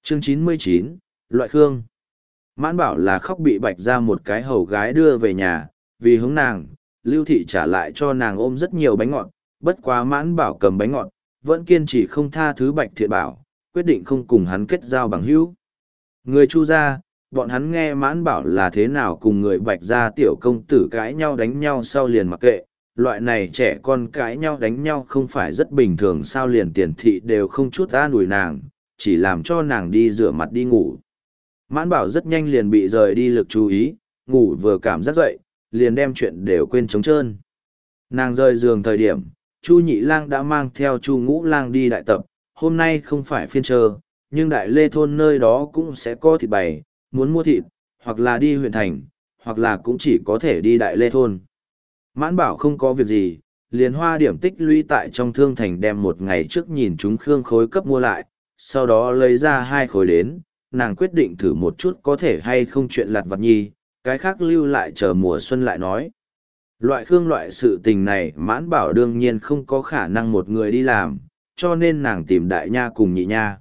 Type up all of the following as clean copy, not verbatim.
Chương 99, Loại Khương. Mãn Bảo là khóc bị Bạch ra một cái hầu gái đưa về nhà, vì hướng nàng, Lưu Thị trả lại cho nàng ôm rất nhiều bánh ngọt, bất quá Mãn Bảo cầm bánh ngọt, vẫn kiên trì không tha thứ Bạch Thiện Bảo, quyết định không cùng hắn kết giao bằng hữu. Người Chu gia, bọn hắn nghe Mãn Bảo là thế nào cùng người Bạch gia tiểu công tử cãi nhau đánh nhau sau liền mặc kệ, loại này trẻ con cãi nhau đánh nhau không phải rất bình thường sao liền Tiền Thị đều không chút an ủi nàng, chỉ làm cho nàng đi rửa mặt đi ngủ. Mãn Bảo rất nhanh liền bị rời đi lực chú ý, ngủ vừa cảm giác dậy, liền đem chuyện đều quên trống trơn. Nàng rời giường thời điểm, Chu Nhị Lang đã mang theo Chu Ngũ Lang đi đại tập, hôm nay không phải phiên trơ, nhưng đại lê thôn nơi đó cũng sẽ có thịt bày, muốn mua thịt, hoặc là đi huyện thành, hoặc là cũng chỉ có thể đi đại lê thôn. Mãn Bảo không có việc gì, liền hoa điểm tích lũy tại trong thương thành đem một ngày trước nhìn chúng Khương Khối cấp mua lại, sau đó lấy ra 2 khối đến, nàng quyết định thử một chút có thể hay không chuyện lặt vặt nhi, cái khác lưu lại chờ mùa xuân lại nói. Loại Khương loại sự tình này Mãn Bảo đương nhiên không có khả năng một người đi làm, cho nên nàng tìm Đại Nha cùng Nhị Nha.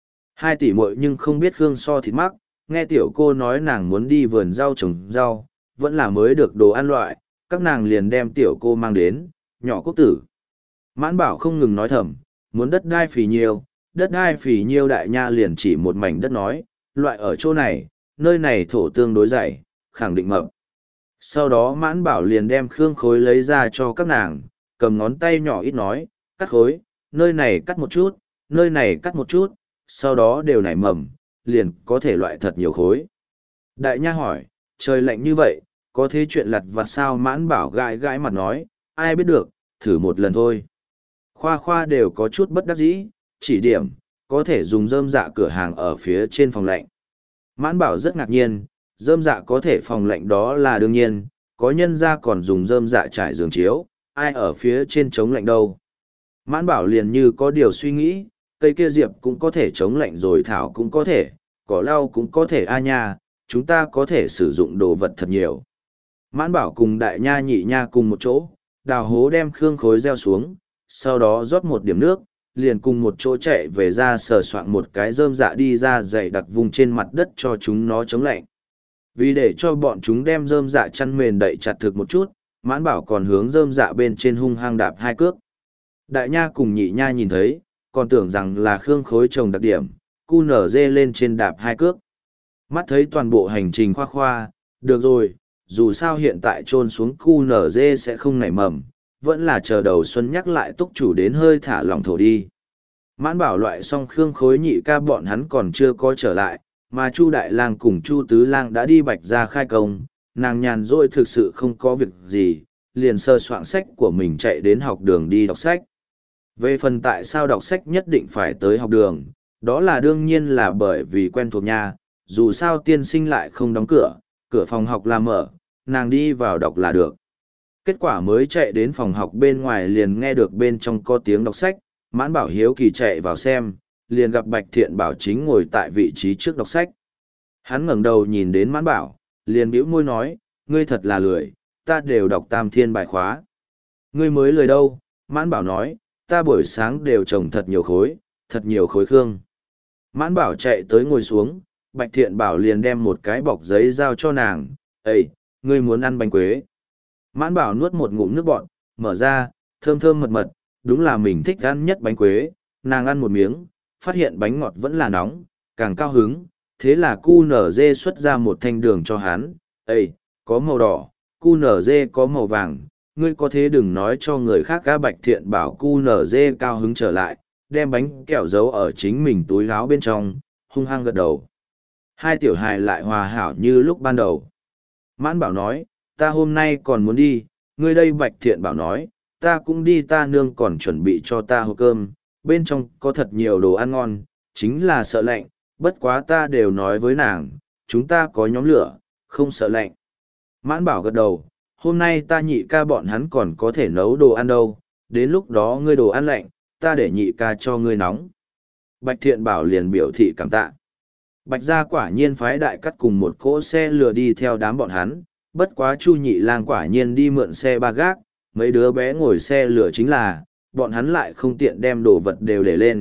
2 tỷ muội nhưng không biết Khương so thịt mắc, nghe tiểu cô nói nàng muốn đi vườn rau trồng rau, vẫn là mới được đồ ăn loại, các nàng liền đem tiểu cô mang đến, nhỏ Quốc Tử. Mãn Bảo không ngừng nói thầm, muốn đất đai phì nhiêu, đất đai phì nhiêu. Đại Nha liền chỉ một mảnh đất nói, loại ở chỗ này, nơi này thổ tương đối dày, khẳng định mập. Sau đó Mãn Bảo liền đem Khương Khối lấy ra cho các nàng, cầm ngón tay nhỏ ít nói, cắt khối, nơi này cắt một chút, nơi này cắt một chút, sau đó đều nảy mầm, liền có thể loại thật nhiều khối. Đại Nha hỏi, trời lạnh như vậy, có thế chuyện lặt vặt sao? Mãn Bảo gãi gãi mặt nói, ai biết được, thử một lần thôi. Khoa Khoa đều có chút bất đắc dĩ, chỉ điểm, có thể dùng rơm dạ cửa hàng ở phía trên phòng lạnh. Mãn Bảo rất ngạc nhiên, rơm dạ có thể phòng lạnh đó là đương nhiên, có nhân ra còn dùng rơm dạ trải giường chiếu, ai ở phía trên chống lạnh đâu. Mãn Bảo liền như có điều suy nghĩ, cây kia diệp cũng có thể chống lạnh rồi thảo cũng có thể, cỏ lau cũng có thể a nha, chúng ta có thể sử dụng đồ vật thật nhiều. Mãn Bảo cùng Đại Nha Nhị Nha cùng một chỗ, đào hố đem Khương Khối gieo xuống, sau đó rót một điểm nước, liền cùng một chỗ chạy về ra sờ soạn một cái rơm dạ đi ra dày đặc vùng trên mặt đất cho chúng nó chống lạnh. Vì để cho bọn chúng đem rơm dạ chăn mền đậy chặt thực một chút, Mãn Bảo còn hướng rơm dạ bên trên hung hăng đạp 2 cước. Đại Nha cùng Nhị Nha nhìn thấy, còn tưởng rằng là Khương Khối trồng đặc điểm, cu nở dê lên trên đạp 2 cước. Mắt thấy toàn bộ hành trình Khoa Khoa, được rồi, dù sao hiện tại trôn xuống cu nở dê sẽ không nảy mầm, vẫn là chờ đầu xuân nhắc lại túc chủ đến hơi thả lỏng thổ đi. Mãn Bảo loại xong Khương Khối Nhị ca bọn hắn còn chưa có trở lại, mà Chu Đại Lang cùng Chu Tứ Lang đã đi Bạch ra khai công, nàng nhàn rỗi thực sự không có việc gì, liền sơ soạn sách của mình chạy đến học đường đi đọc sách. Về phần tại sao đọc sách nhất định phải tới học đường, đó là đương nhiên là bởi vì quen thuộc nhà, dù sao tiên sinh lại không đóng cửa, cửa phòng học là mở, nàng đi vào đọc là được. Kết quả mới chạy đến phòng học bên ngoài liền nghe được bên trong có tiếng đọc sách, Mãn Bảo hiếu kỳ chạy vào xem, liền gặp Bạch Thiện Bảo chính ngồi tại vị trí trước đọc sách. Hắn ngẩng đầu nhìn đến Mãn Bảo, liền bĩu môi nói, ngươi thật là lười, ta đều đọc Tam Thiên bài khóa. Ngươi mới lười đâu? Mãn Bảo nói, ta buổi sáng đều trồng thật nhiều khối khương. Mãn Bảo chạy tới ngồi xuống, Bạch Thiện Bảo liền đem một cái bọc giấy giao cho nàng, Ê, ngươi muốn ăn bánh quế. Mãn Bảo nuốt một ngụm nước bọt, mở ra, thơm thơm mật mật, đúng là mình thích ăn nhất bánh quế, nàng ăn một miếng, phát hiện bánh ngọt vẫn là nóng, càng cao hứng, thế là cu nở dê xuất ra một thanh đường cho hắn, Ê, có màu đỏ, cu nở dê có màu vàng, ngươi có thế đừng nói cho người khác. Ca Bạch Thiện Bảo cu nở dê cao hứng trở lại, đem bánh kẹo giấu ở chính mình túi áo bên trong, hung hăng gật đầu. 2 tiểu hài lại hòa hảo như lúc ban đầu. Mãn Bảo nói, ta hôm nay còn muốn đi, ngươi đây. Bạch Thiện Bảo nói, ta cũng đi, ta nương còn chuẩn bị cho ta hộp cơm, bên trong có thật nhiều đồ ăn ngon, chính là sợ lạnh, bất quá ta đều nói với nàng, chúng ta có nhóm lửa, không sợ lạnh. Mãn Bảo gật đầu, hôm nay ta Nhị ca bọn hắn còn có thể nấu đồ ăn đâu, đến lúc đó ngươi đồ ăn lạnh, ta để Nhị ca cho ngươi nóng. Bạch Thiện Bảo liền biểu thị cảm tạ. Bạch gia quả nhiên phái đại cắt cùng một cỗ xe lừa đi theo đám bọn hắn, bất quá Chu Nhị Lang quả nhiên đi mượn xe ba gác, mấy đứa bé ngồi xe lừa chính là, bọn hắn lại không tiện đem đồ vật đều để lên,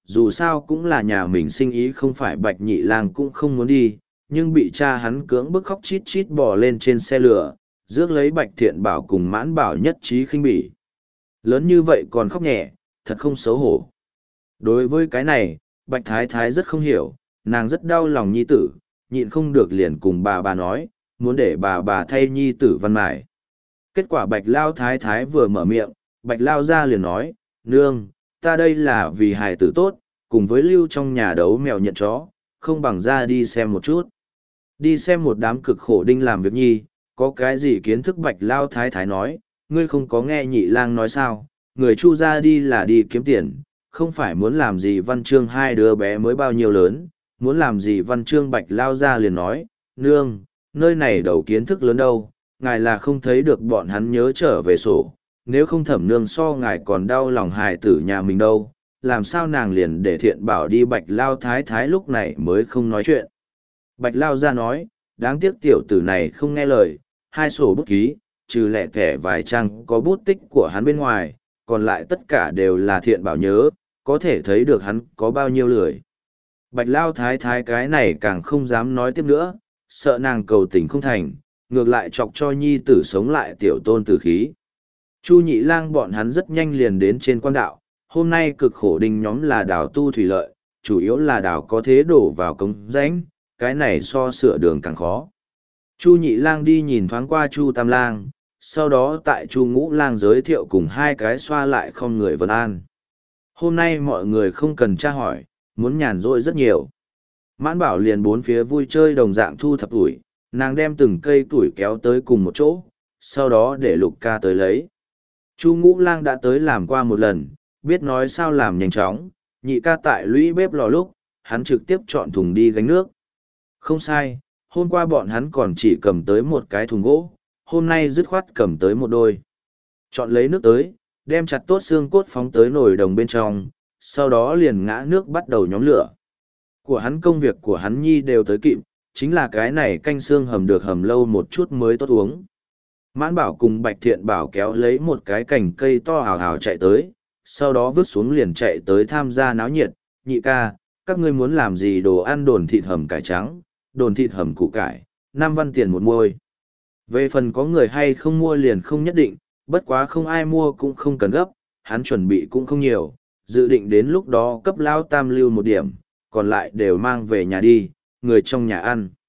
dù sao cũng là nhà mình sinh ý không phải Bạch Nhị Lang cũng không muốn đi, nhưng bị cha hắn cưỡng bức khóc chít chít bò lên trên xe lửa, rước lấy Bạch Thiện Bảo cùng Mãn Bảo nhất trí khinh bỉ. Lớn như vậy còn khóc nhẹ, thật không xấu hổ. Đối với cái này, Bạch Thái Thái rất không hiểu, nàng rất đau lòng nhi tử, nhịn không được liền cùng bà nói, muốn để bà thay nhi tử văn mải. Kết quả Bạch Lao Thái Thái vừa mở miệng, Bạch Lao ra liền nói, nương, ta đây là vì hài tử tốt, cùng với lưu trong nhà đấu mèo nhận chó, không bằng ra đi xem một chút. Đi xem một đám cực khổ đinh làm việc nhi, có cái gì kiến thức Bạch Lao Thái Thái nói, ngươi không có nghe Nhị Lang nói sao, người Chu ra đi là đi kiếm tiền, không phải muốn làm gì văn chương hai đứa bé mới bao nhiêu lớn, muốn làm gì văn chương Bạch Lao ra liền nói, nương, nơi này đầu kiến thức lớn đâu, ngài là không thấy được bọn hắn nhớ trở về sổ, nếu không thẩm nương so ngài còn đau lòng hài tử nhà mình đâu, làm sao nàng liền để Thiện Bảo đi. Bạch Lao Thái Thái lúc này mới không nói chuyện. Bạch Lao ra nói, đáng tiếc tiểu tử này không nghe lời, hai sổ bút ký, trừ lẻ thẻ vài trang có bút tích của hắn bên ngoài, còn lại tất cả đều là Thiện Bảo nhớ, có thể thấy được hắn có bao nhiêu lười. Bạch Lao Thái Thái cái này càng không dám nói tiếp nữa, sợ nàng cầu tình không thành, ngược lại chọc cho nhi tử sống lại tiểu tôn tử khí. Chu Nhị Lang bọn hắn rất nhanh liền đến trên quan đạo, hôm nay cực khổ đinh nhóm là đào tu thủy lợi, chủ yếu là đào có thế đổ vào cống rãnh, cái này so sửa đường càng khó. Chu Nhị Lang đi nhìn thoáng qua Chu Tam Lang, sau đó tại Chu Ngũ Lang giới thiệu cùng hai cái xoa lại không người vân an. Hôm nay mọi người không cần tra hỏi, muốn nhàn rỗi rất nhiều. Mãn Bảo liền bốn phía vui chơi đồng dạng thu thập tuổi, nàng đem từng cây tuổi kéo tới cùng một chỗ, sau đó để Lục Ca tới lấy. Chu Ngũ Lang đã tới làm qua một lần, biết nói sao làm nhanh chóng, Nhị Ca tại lũy bếp lò lúc, hắn trực tiếp chọn thùng đi gánh nước. Không sai, hôm qua bọn hắn còn chỉ cầm tới một cái thùng gỗ, hôm nay dứt khoát cầm tới một đôi. Chọn lấy nước tới, đem chặt tốt xương cốt phóng tới nồi đồng bên trong, sau đó liền ngã nước bắt đầu nhóm lửa. Của hắn công việc của hắn nhi đều tới kịp, chính là cái này canh xương hầm được hầm lâu một chút mới tốt uống. Mãn Bảo cùng Bạch Thiện Bảo kéo lấy một cái cành cây to hào hào chạy tới, sau đó vứt xuống liền chạy tới tham gia náo nhiệt. Nhị ca, các ngươi muốn làm gì đồ ăn đồn thịt hầm cải trắng, đồn thịt hầm củ cải, 5 văn tiền một muôi. Về phần có người hay không mua liền không nhất định, bất quá không ai mua cũng không cần gấp, hắn chuẩn bị cũng không nhiều, dự định đến lúc đó cấp Lão Tam lưu một điểm, còn lại đều mang về nhà đi, người trong nhà ăn.